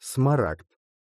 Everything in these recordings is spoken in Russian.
Смарагд.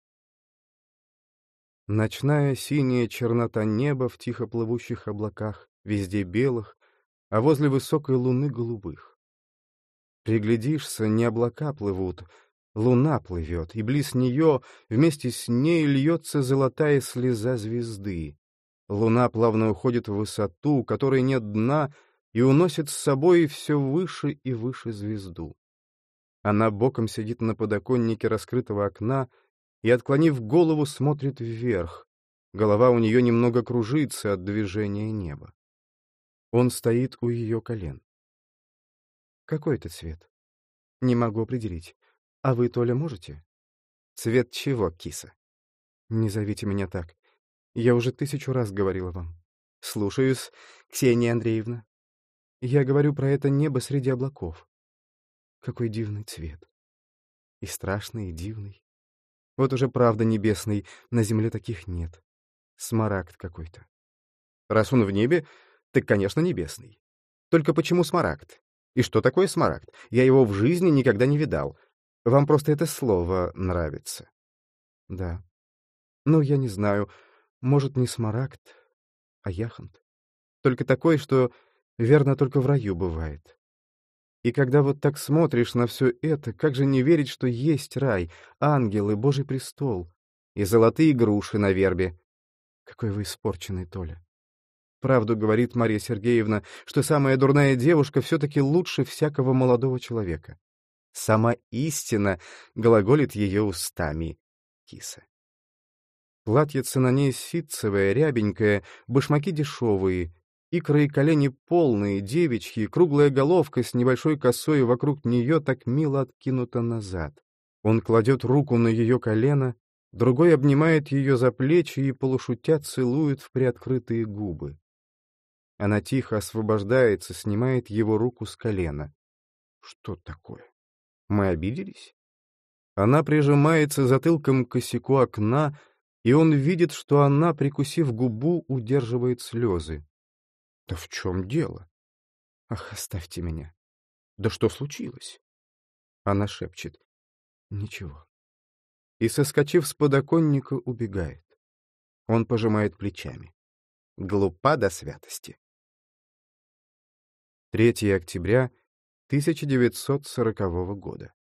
Ночная синяя чернота неба в тихо плывущих облаках, везде белых, а возле высокой луны голубых. Приглядишься, не облака плывут, луна плывет, и близ нее вместе с ней льется золотая слеза звезды. Луна плавно уходит в высоту, у которой нет дна, и уносит с собой все выше и выше звезду. Она боком сидит на подоконнике раскрытого окна и, отклонив голову, смотрит вверх. Голова у нее немного кружится от движения неба. Он стоит у ее колен. Какой это цвет? Не могу определить. А вы, Толя, можете? Цвет чего, киса? Не зовите меня так. Я уже 1000 раз говорила вам. Слушаюсь, Ксения Андреевна. Я говорю про это небо среди облаков. Какой дивный цвет. И страшный, и дивный. Вот уже правда небесный, на земле таких нет. Смарагд какой-то. Раз он в небе, так, конечно, небесный. Только почему смарагд? И что такое смарагд? Я его в жизни никогда не видал. Вам просто это слово нравится. Да. Ну, я не знаю. Может, не смарагд, а яхонт. Только такой, что, верно, только в раю бывает. И когда вот так смотришь на все это, как же не верить, что есть рай, ангелы, Божий престол и золотые груши на вербе? Какой вы испорченный, Толя. Правду говорит Марья Сергеевна, что самая дурная девушка все-таки лучше всякого молодого человека. Сама истина глаголит ее устами, киса. Платьице на ней ситцевое, рябенькое, башмаки дешевые, икры и колени полные, девичьи, круглая головка с небольшой косой вокруг нее так мило откинута назад. Он кладет руку на ее колено, другой обнимает ее за плечи и, полушутя, целует в приоткрытые губы. Она тихо освобождается, снимает его руку с колена. Что такое? Мы обиделись? Она прижимается затылком к косяку окна, и он видит, что она, прикусив губу, удерживает слезы. Да в чем дело? Ах, оставьте меня. Да что случилось? Она шепчет. Ничего. И, соскочив с подоконника, убегает. Он пожимает плечами. Глупа до святости. 3 октября 1940 года.